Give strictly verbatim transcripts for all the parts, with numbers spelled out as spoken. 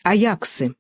Аяксы.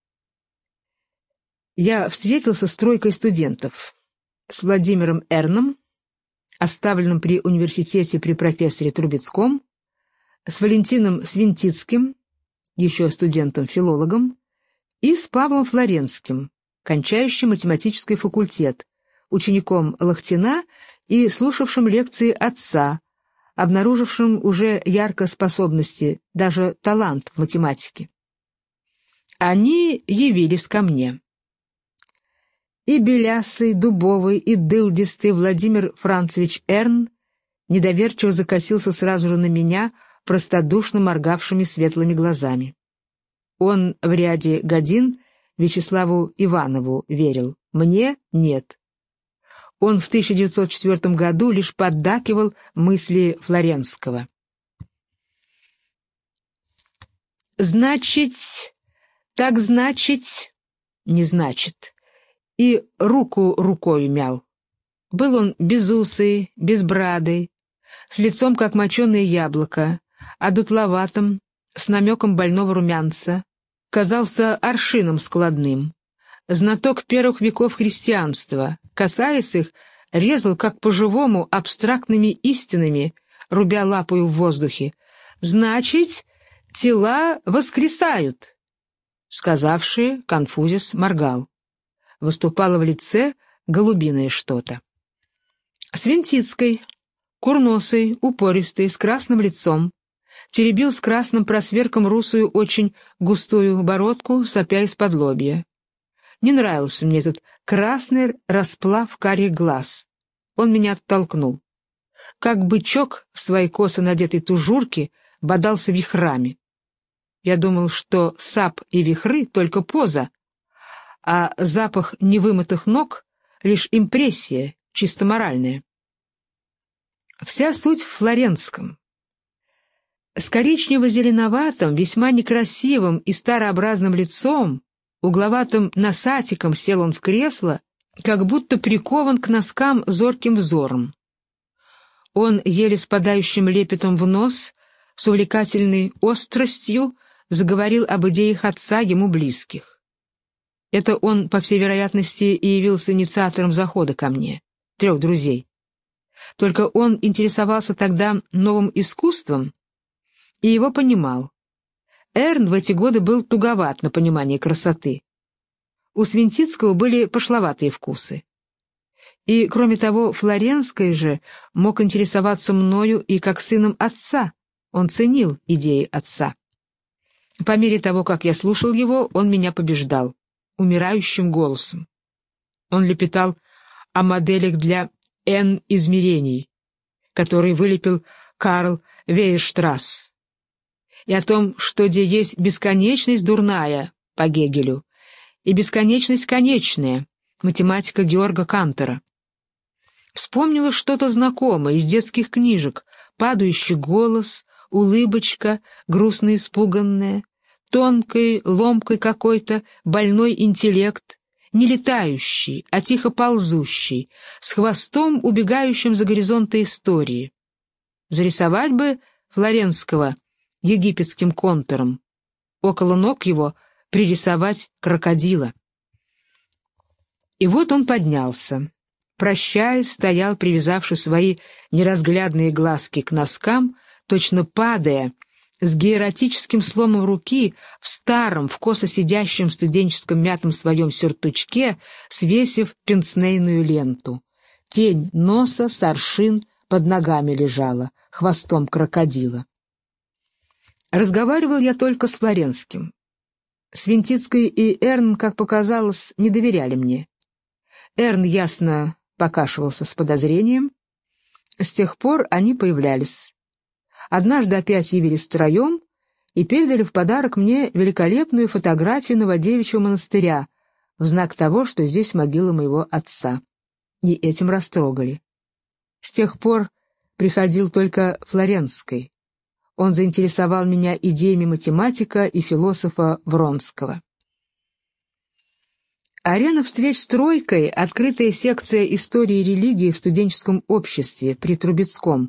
Я встретился с тройкой студентов. С Владимиром Эрном, оставленным при университете при профессоре Трубецком, с Валентином Свинтицким, еще студентом-филологом, и с Павлом Флоренским, кончающим математический факультет, учеником Лахтина и слушавшим лекции отца, обнаружившим уже ярко способности, даже талант в математике. Они явились ко мне. И белясый, дубовый, и дылдистый Владимир Францевич Эрн недоверчиво закосился сразу же на меня простодушно моргавшими светлыми глазами. Он в ряде годин Вячеславу Иванову верил, мне — нет. Он в тысяча девятьсот четвёртом году лишь поддакивал мысли Флоренского. «Значит, так значит, не значит». И руку рукою мял. Был он безусый, безбрадый, с лицом, как моченое яблоко, одутловатым, с намеком больного румянца, казался аршином складным, знаток первых веков христианства, касаясь их, резал как по-живому абстрактными истинами, рубя лапою в воздухе. «Значит, тела воскресают», сказавший, конфузис, моргал. Выступало в лице голубиное что-то. Свинтицкой, курносый, упористый, с красным лицом, теребил с красным просверком русую очень густую бородку, сопя из-под лобья. Не нравился мне этот красный расплав карих глаз. Он меня оттолкнул. Как бычок в своей косо надетой тужурке бодался вихрами. Я думал, что сап и вихры — только поза, а запах невымытых ног — лишь импрессия, чисто моральная. Вся суть в Флоренском. С коричнево-зеленоватым, весьма некрасивым и старообразным лицом, угловатым носатиком сел он в кресло, как будто прикован к носкам зорким взором. Он, еле спадающим лепетом в нос, с увлекательной остростью заговорил об идеях отца ему близких. Это он, по всей вероятности, и явился инициатором захода ко мне, трех друзей. Только он интересовался тогда новым искусством и его понимал. Эрн в эти годы был туговат на понимание красоты. У Свинтицкого были пошловатые вкусы. И, кроме того, Флоренский же мог интересоваться мною и как сыном отца, он ценил идеи отца. По мере того, как я слушал его, он меня побеждал. Умирающим голосом. Он лепетал о моделях для N измерений, которые вылепил Карл Вейерштрасс, и о том, что где есть бесконечность дурная по Гегелю и бесконечность конечная, математика Георга Кантера. Вспомнила что-то знакомое из детских книжек, падающий голос, улыбочка, грустно испуганная, тонкой, ломкой какой-то, больной интеллект, не летающий, а тихо ползущий, с хвостом, убегающим за горизонты истории. Зарисовать бы Флоренского египетским контуром, около ног его пририсовать крокодила. И вот он поднялся. Прощаясь, стоял, привязавши свои неразглядные глазки к носкам, точно падая, с гиеротическим сломом руки в старом, в косо сидящем студенческом мятом своем сюртучке, свесив пенснейную ленту. Тень носа с аршин под ногами лежала, хвостом крокодила. Разговаривал я только с Флоренским. Свинтицкий и Эрн, как показалось, не доверяли мне. Эрн ясно покашивался с подозрением. С тех пор они появлялись. Однажды опять явились втроем и передали в подарок мне великолепную фотографию Новодевичьего монастыря в знак того, что здесь могила моего отца. И этим растрогали. С тех пор приходил только Флоренский. Он заинтересовал меня идеями математика и философа Вронского. Арена встреч с тройкой — открытая секция истории и религии в студенческом обществе при Трубецком.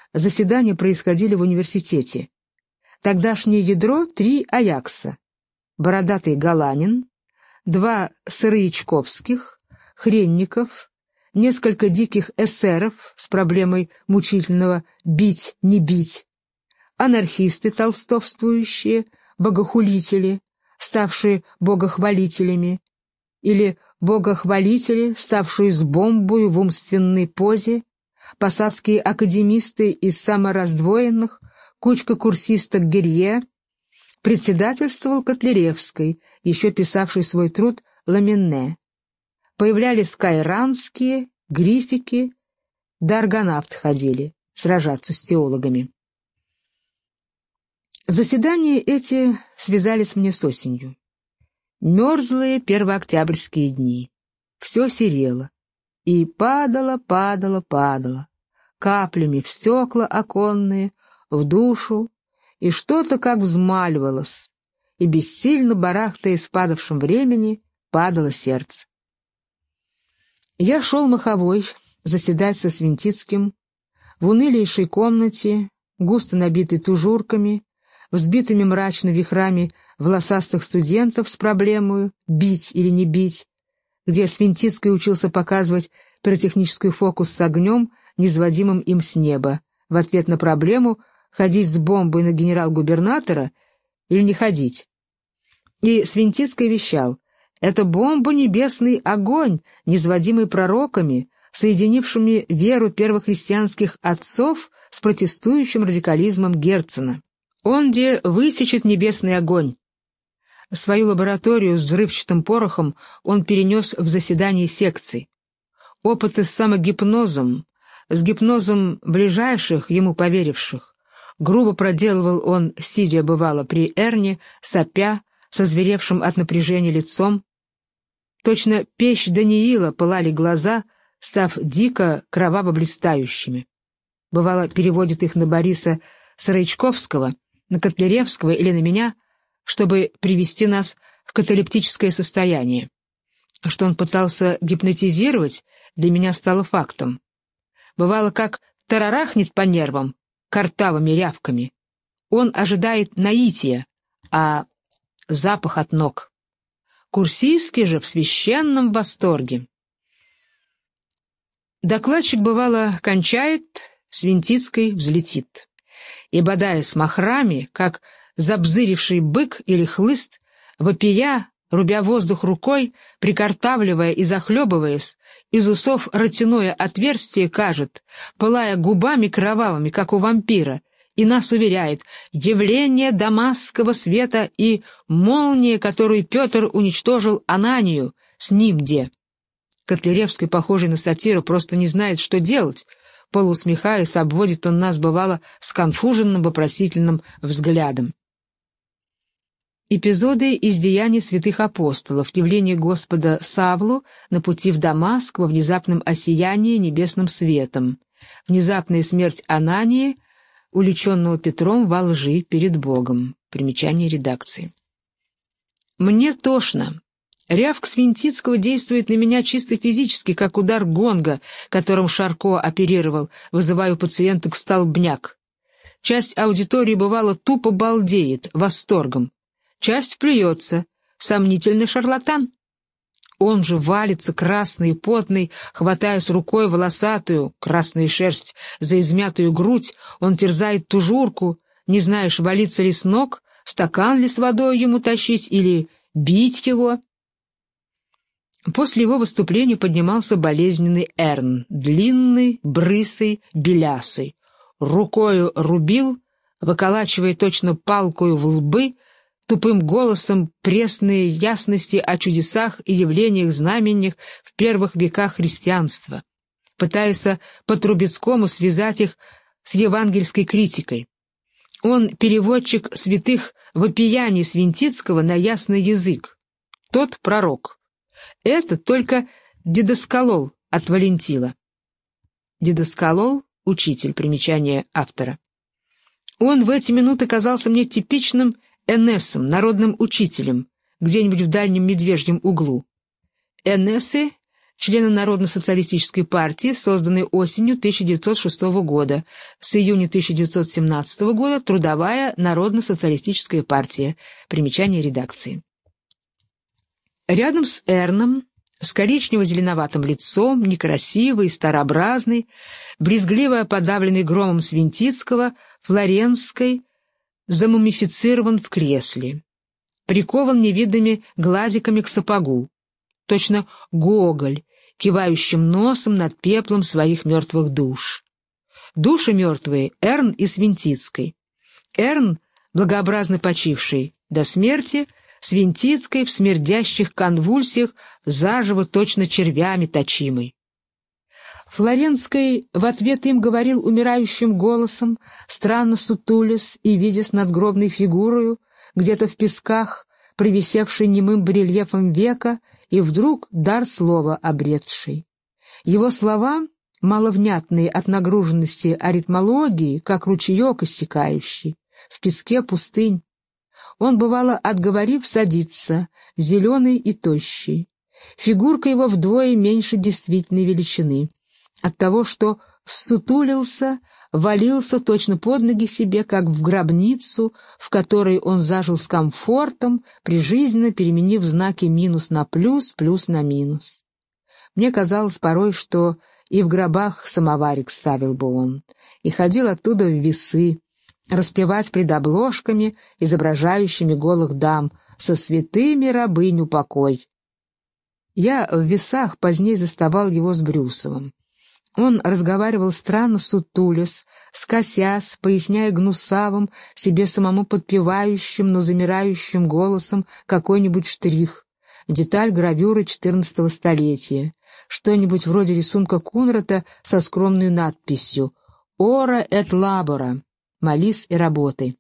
Заседания происходили в университете. Тогдашнее ядро — три Аякса. бородатый Галанин, два Сыроячковских, Хренников, несколько диких эсеров с проблемой мучительного «бить, не бить», анархисты толстовствующие, богохулители, ставшие богохвалителями, или богохвалители, ставшие с бомбою в умственной позе, посадские академисты из самораздвоенных, кучка курсисток Гирье, председательствовал Котляревский, еще писавший свой труд «Ламенне». Появлялись кайранские, грифики, да аргонавты ходили сражаться с теологами. Заседания эти связались мне с осенью. Мерзлые первооктябрьские дни. Все серело. И падало, падало, падало. Каплями в стекла оконные, в душу, и что-то как взмаливалось, и бессильно барахтаясь в падавшем времени, падало сердце. Я шел маховой заседать со Свинтицким в унылейшей комнате, густо набитой тужурками, взбитыми мрачно вихрами волосастых студентов с проблемой «бить или не бить», где Свинтицкий учился показывать пиротехнический фокус с огнем, низводимым им с неба, в ответ на проблему ходить с бомбой на генерал-губернатора или не ходить. И Свинтицкий вещал: «Это бомба — небесный огонь, низводимый пророками, соединившими веру первохристианских отцов с протестующим радикализмом Герцена. Он где высечет небесный огонь». Свою лабораторию с взрывчатым порохом он перенес в заседание секций. Опыты с самогипнозом, с гипнозом ближайших ему поверивших, грубо проделывал он, сидя бывало при Эрне, сопя, со зверевшим от напряжения лицом. Точно печь Даниила пылали глаза, став дико кроваво-блистающими. Бывало, переводит их на Бориса Сыроячковского, на Котляревского или на меня, чтобы привести нас в каталептическое состояние. Что он пытался гипнотизировать, для меня стало фактом. Бывало, как тарарахнет по нервам, картавыми рявками. Он ожидает наития, а запах от ног. Курсистский же в священном восторге. Докладчик, бывало, кончает, Свинтицкий взлетит. И, бодая с махрами, как забзыривший бык или хлыст, вопия, рубя воздух рукой, прикартавливая и захлебываясь, из усов ротяное отверстие кажет, пылая губами кровавыми, как у вампира, и нас уверяет: явление дамасского света и молния, которую Петр уничтожил Ананию, с ним где? Котляревский, похожий на сатиру, просто не знает, что делать. Полуусмехаясь, обводит он нас, бывало, сконфуженным вопросительным взглядом. Эпизоды из деяний святых апостолов, явление Господа Савлу на пути в Дамаск во внезапном осиянии небесным светом, внезапная смерть Анании, уличенного Петром во лжи перед Богом. Примечание редакции. Мне тошно. Рявк Свинтицкого действует на меня чисто физически, как удар гонга, которым Шарко оперировал, вызывая у пациенток столбняк. Часть аудитории, бывало, тупо балдеет, восторгом. Часть плюется. Сомнительный шарлатан. Он же валится, красный и потный, хватаясь рукой волосатую, красная шерсть, за измятую грудь, он терзает тужурку, не знаешь, валиться ли с ног, стакан ли с водой ему тащить или бить его. После его выступления поднимался болезненный Эрн, длинный, брысый, белясый. Рукою рубил, выколачивая точно палкою в лбы, тупым голосом пресные ясности о чудесах и явлениях знаменных в первых веках христианства, пытаясь по-трубецкому связать их с евангельской критикой. Он переводчик святых вопияний Свинтицкого на ясный язык. Тот пророк. Это только дидоскалол от Валентила. Дидоскалол — учитель, примечание автора. Он в эти минуты казался мне типичным энессом, народным учителем, где-нибудь в дальнем медвежьем углу. Энессы члена Народно-социалистической партии, созданной осенью тысяча девятьсот шестого года, с июня тысяча девятьсот семнадцатого года Трудовая Народно-социалистическая партия. Примечание редакции. Рядом с Эрном, с коричнево-зеленоватым лицом, некрасивый, старообразный, брезгливо подавленный громом Свинтицкого, Флоренской, замумифицирован в кресле, прикован невидными глазиками к сапогу, точно Гоголь, кивающим носом над пеплом своих мертвых душ. Души мертвые — Эрн и Свинтицкой. Эрн, благообразно почивший до смерти, Свинтицкой в смердящих конвульсиях, заживо точно червями точимый. Флоренской в ответ им говорил умирающим голосом, странно сутулясь и видясь надгробной фигурою, где-то в песках, провисевшей немым барельефом века, и вдруг дар слова обретший. Его слова, маловнятные от нагруженности аритмологии, как ручеек иссякающий, в песке пустынь. Он, бывало, отговорив, садится, зеленый и тощий. Фигурка его вдвое меньше действительной величины. От того, что ссутулился, валился точно под ноги себе, как в гробницу, в которой он зажил с комфортом, прижизненно переменив знаки минус на плюс, плюс на минус. Мне казалось порой, что и в гробах самоварик ставил бы он, и ходил оттуда в весы, распевать пред обложками, изображающими голых дам, со святыми рабыню покой. Я в весах позднее заставал его с Брюсовым. Он разговаривал странно сутулясь, скосясь, поясняя гнусавым, себе самому подпевающим, но замирающим голосом какой-нибудь штрих, деталь гравюры четырнадцатого столетия, что-нибудь вроде рисунка Кунрата со скромной надписью «Ора et labora» — «Молись и работай».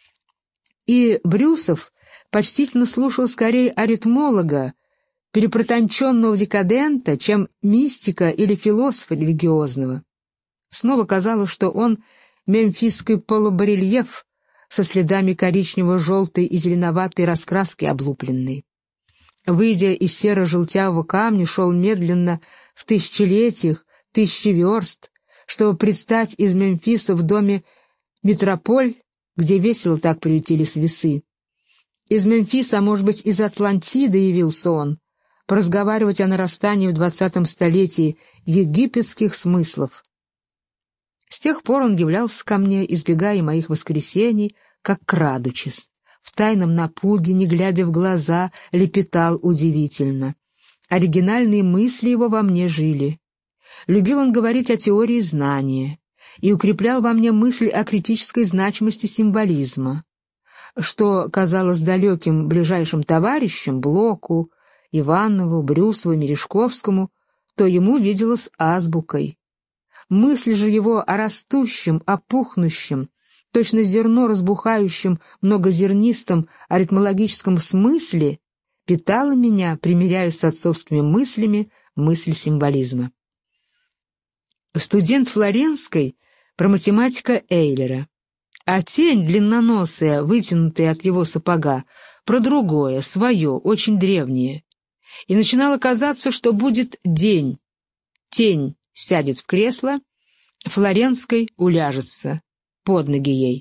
И Брюсов почтительно слушал скорее аритмолога, перепротонченного декадента, чем мистика или философа религиозного. Снова казалось, что он мемфисский полубарельеф со следами коричнево-желтой и зеленоватой раскраски облупленной. Выйдя из серо-желтявого камня, шел медленно в тысячелетиях, тысячи верст, чтобы предстать из Мемфиса в доме Метрополь, где весело так приютились весы. Из Мемфиса, а может быть, из Атлантиды явился он, поразговаривать о нарастании в двадцатом столетии египетских смыслов. С тех пор он являлся ко мне, избегая моих воскресений, как крадучись. В тайном напуге, не глядя в глаза, лепетал удивительно. Оригинальные мысли его во мне жили. Любил он говорить о теории знания и укреплял во мне мысль о критической значимости символизма. Что казалось далеким ближайшим товарищам, Блоку, Иванову, Брюсову, Мережковскому, то ему виделось азбукой. Мысль же его о растущем, опухнущем, точно зерно разбухающем, многозернистом аритмологическом смысле питала меня, примиряясь с отцовскими мыслями, мысль символизма. Студент Флоренской про математика Эйлера, а тень длинноносая, вытянутая от его сапога, про другое, свое, очень древнее. И начинало казаться, что будет день. Тень сядет в кресло, Флоренской уляжется под ноги ей.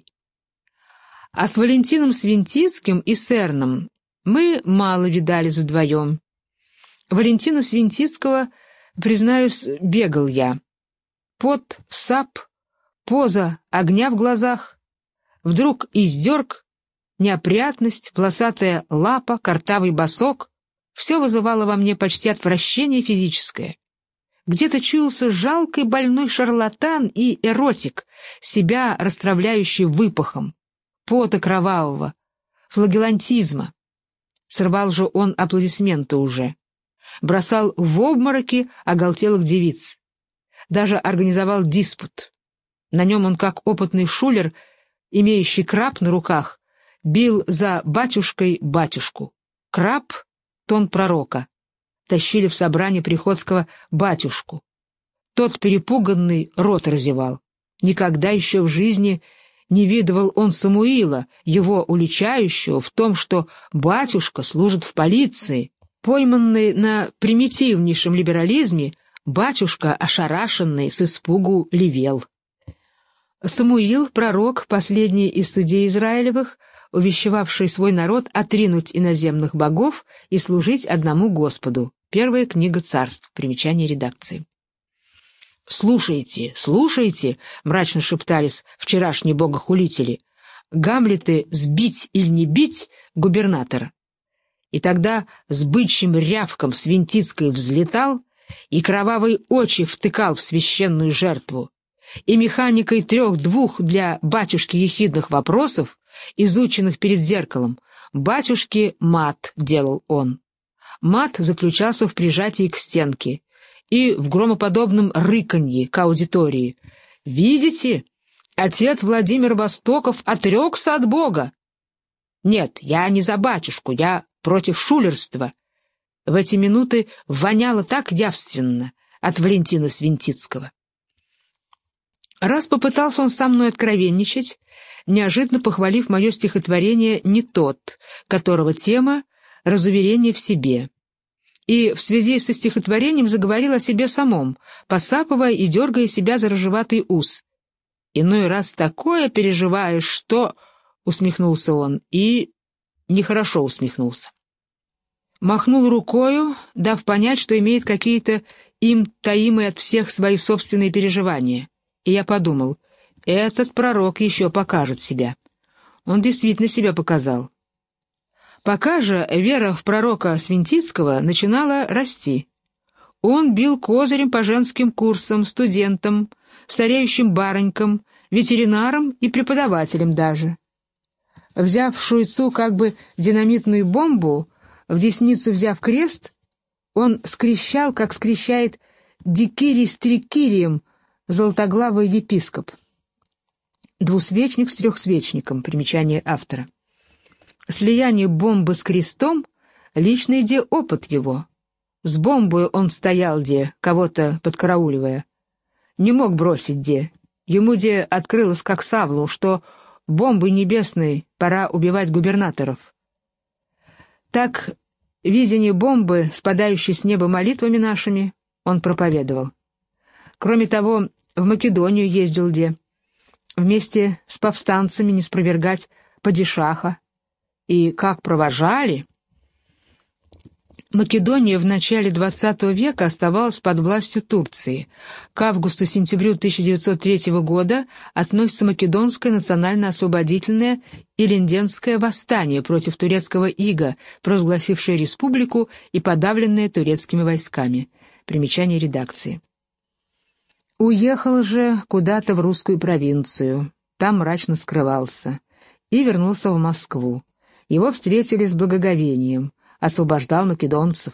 А с Валентином Свинтицким и с Эрном мы мало видались вдвоем. Валентина Свинтицкого, признаюсь, бегал я. Пот, сап, поза огня в глазах, вдруг издерг, неопрятность, полосатая лапа, картавый босок — все вызывало во мне почти отвращение физическое. Где-то чуялся жалкий больной шарлатан и эротик, себя растравляющий выпахом, пота кровавого, флагелантизма. Срывал же он аплодисменты уже. Бросал в обмороки оголтелых девиц. Даже организовал диспут. На нем он, как опытный шулер, имеющий краб на руках, бил за батюшкой батюшку. Краб — тон пророка. Тащили в собрание Приходского батюшку. Тот, перепуганный, рот разевал. Никогда еще в жизни не видывал он Самуила, его уличающего в том, что батюшка служит в полиции. Пойманный на примитивнейшем либерализме, батюшка, ошарашенный, с испугу левел. Самуил, пророк, последний из судей Израилевых, увещевавший свой народ отринуть иноземных богов и служить одному Господу. Первая книга Царств. Примечание редакции. «Слушайте, слушайте!» — мрачно шептались вчерашние богохулители. «Гамлеты сбить или не бить губернатора?» И тогда с бычьим рявком Свинтицкий взлетал и кровавые очи втыкал в священную жертву, и механикой трех-двух для батюшки ехидных вопросов, изученных перед зеркалом, батюшке мат делал он. Мат заключался в прижатии к стенке и в громоподобном рыканье к аудитории. «Видите, отец Владимир Востоков отрекся от Бога!» «Нет, я не за батюшку, я против шулерства». В эти минуты воняло так явственно от Валентина Свинтицкого. Раз попытался он со мной откровенничать, неожиданно похвалив мое стихотворение «Не тот», которого тема — разуверение в себе. И в связи со стихотворением заговорил о себе самом, посапывая и дергая себя за рыжеватый ус. «Иной раз такое переживаешь, что...» — усмехнулся он, и нехорошо усмехнулся. Махнул рукою, дав понять, что имеет какие-то им таимые от всех свои собственные переживания. И я подумал, этот пророк еще покажет себя. Он действительно себя показал. Пока же вера в пророка Свинтицкого начинала расти. Он бил козырем по женским курсам, студентам, стареющим барынькам, ветеринарам и преподавателям даже. Взяв в шуйцу как бы динамитную бомбу, в десницу взяв крест, он скрещал, как скрещает дикирий с трикирием золотоглавый епископ. Двусвечник с трехсвечником. Примечание автора. Слияние бомбы с крестом — личный де опыт его. С бомбой он стоял де, кого-то подкарауливая. Не мог бросить де. Ему де открылось, как Савлу, что бомбой небесной пора убивать губернаторов. Так, видение бомбы, спадающей с неба молитвами нашими, он проповедовал. Кроме того, в Македонию ездил де, вместе с повстанцами не спровергать падишаха. И как провожали! Македония в начале двадцатого века оставалась под властью Турции. К августу-сентябрю тысяча девятьсот третьего года относится Македонское национально-освободительное Илинденское восстание против турецкого ига, провозгласившее республику и подавленное турецкими войсками. Примечание редакции. Уехал же куда-то в русскую провинцию, там мрачно скрывался, и вернулся в Москву. Его встретили с благоговением, освобождал македонцев.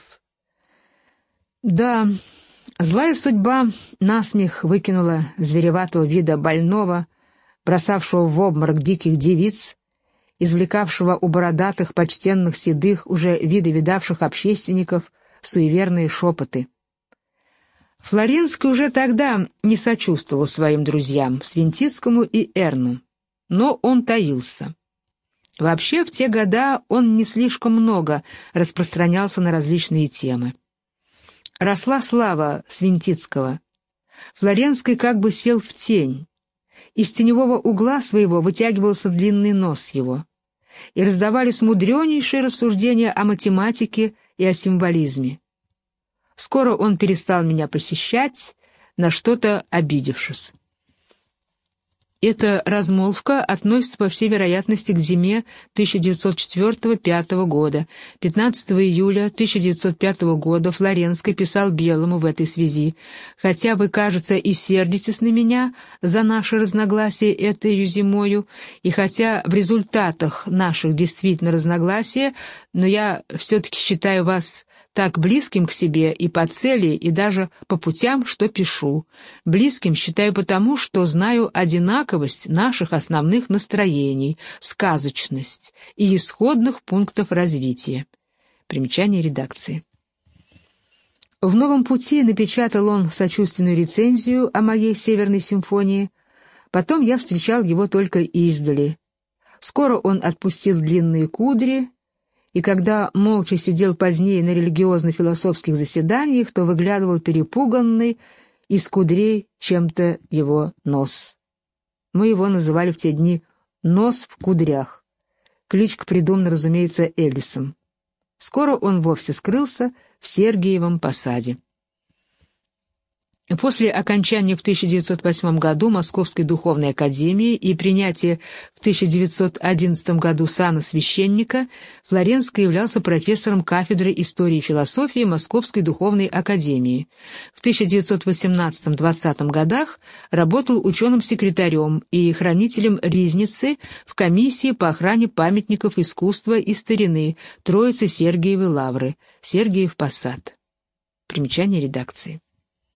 Да, злая судьба насмех выкинула звереватого вида больного, бросавшего в обморок диких девиц, извлекавшего у бородатых, почтенных, седых, уже виды видавших общественников суеверные шепоты. Флоренский уже тогда не сочувствовал своим друзьям, Свинтицкому и Эрну, но он таился. Вообще, в те года он не слишком много распространялся на различные темы. Росла слава Свинтицкого. Флоренский как бы сел в тень. Из теневого угла своего вытягивался длинный нос его. И раздавались мудренейшие рассуждения о математике и о символизме. Скоро он перестал меня посещать, на что-то обидевшись. Эта размолвка относится, по всей вероятности, к зиме тысяча девятьсот четвёртого — пятого года. пятнадцатого июля тысяча девятьсот пятого года Флоренский писал Белому в этой связи: «Хотя вы, кажется, и сердитесь на меня за наши разногласия этой зимою, и хотя в результатах наших действительно разногласия, но я все-таки считаю вас так близким к себе и по цели, и даже по путям, что пишу. Близким считаю потому, что знаю одинаковость наших основных настроений, сказочность и исходных пунктов развития». Примечание редакции. В «Новом пути» напечатал он сочувственную рецензию о моей «Северной симфонии». Потом я встречал его только издали. Скоро он отпустил длинные кудри и когда молча сидел позднее на религиозно-философских заседаниях, то выглядывал перепуганный из кудрей чем-то его нос. Мы его называли в те дни «нос в кудрях». Кличка придумана, разумеется, Эллисом. Скоро он вовсе скрылся в Сергиевом Посаде. После окончания в тысяча девятьсот восьмом году Московской духовной академии и принятия в тысяча девятьсот одиннадцатом году сана священника Флоренский являлся профессором кафедры истории и философии Московской духовной академии. В тысяча девятьсот восемнадцатом-двадцатом годах работал ученым-секретарем и хранителем ризницы в комиссии по охране памятников искусства и старины Троицы Сергиевой Лавры, Сергиев Посад. Примечание редакции.